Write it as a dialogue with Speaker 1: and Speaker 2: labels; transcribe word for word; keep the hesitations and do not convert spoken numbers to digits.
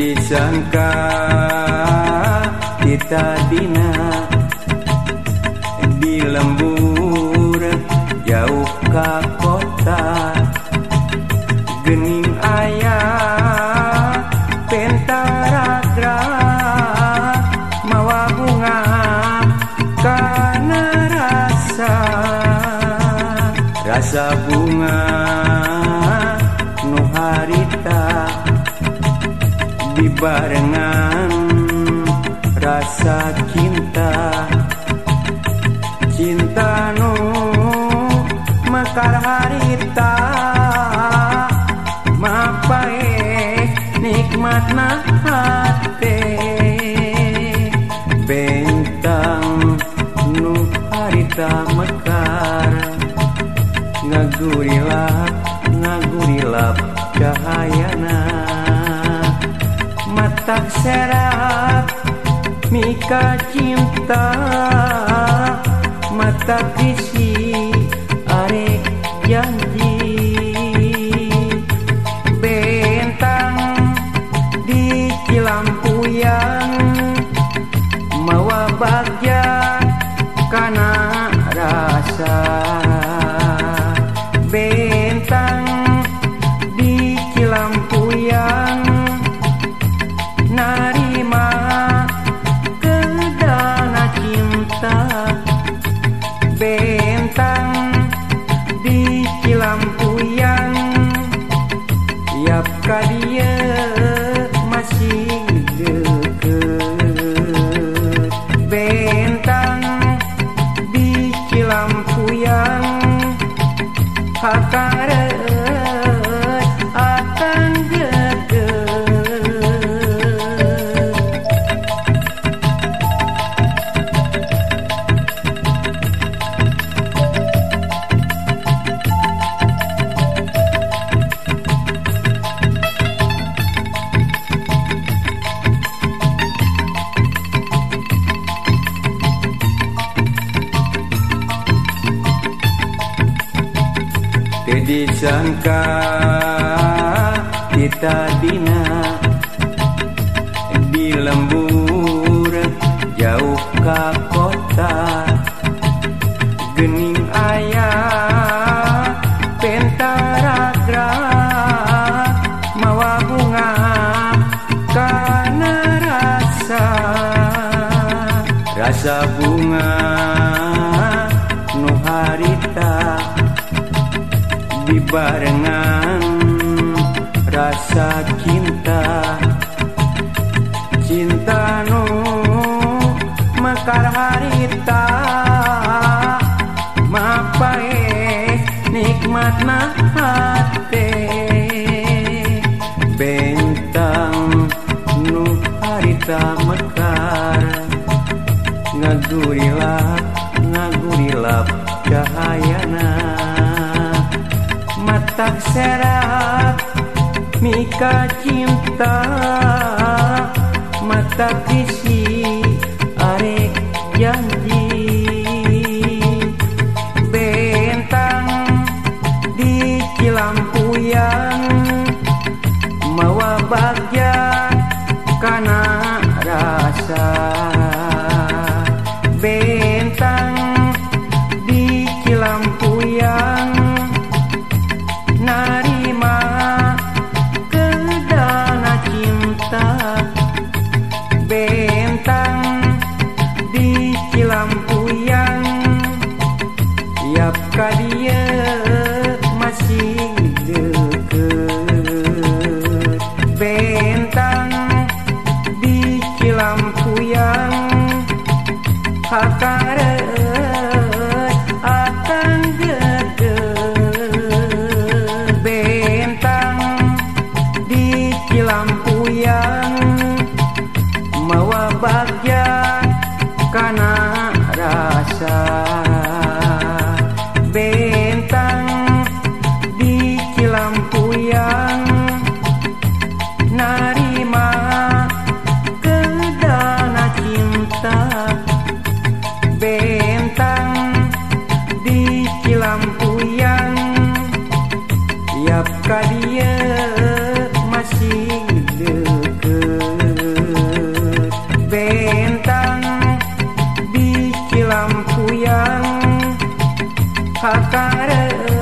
Speaker 1: disangka kita dina di lembur jauh ka kota gening ayah pentaragra mawa bunga kana rasa rasa bunga nu harita dibarengan rasa cinta cinta nu mekar harita mapae nikmatna hate bentang nu harita mekar ngagurilap ngagurilap cahayana matak serat mika cinta mata bisi arek janji bentang di cilampuyan mawa bagja kana rasa bentang di cilampuyan narima kedana cinta bentang di cilampuyan yap kadia masih deket bentang di cilampuyan hakaret akan deket. Disangka kita dina di lembur jauh ka kota gening ayah pentaragra mawa bunga kana rasa rasa bunga nu harita dibarengan rasa cinta cinta nu mekar harita mapae nikmatna hate bentang nu harita mekar ngagurilap ngagurilap cahayana matak serat mika cinta mata bisi arek janji bentang di cilampuyan mawa bagja kana rasa bentang di cilampuyan narima kedana cinta bentang di cilampuyan yap kadia masih deket bentang di cilampuyan hakaret akan deket bentang di cilampuyan mawa bagja kana rasa bentang di cilampuyan narima kedana cinta bentang di cilampuyan yap kadia masih deket Hakare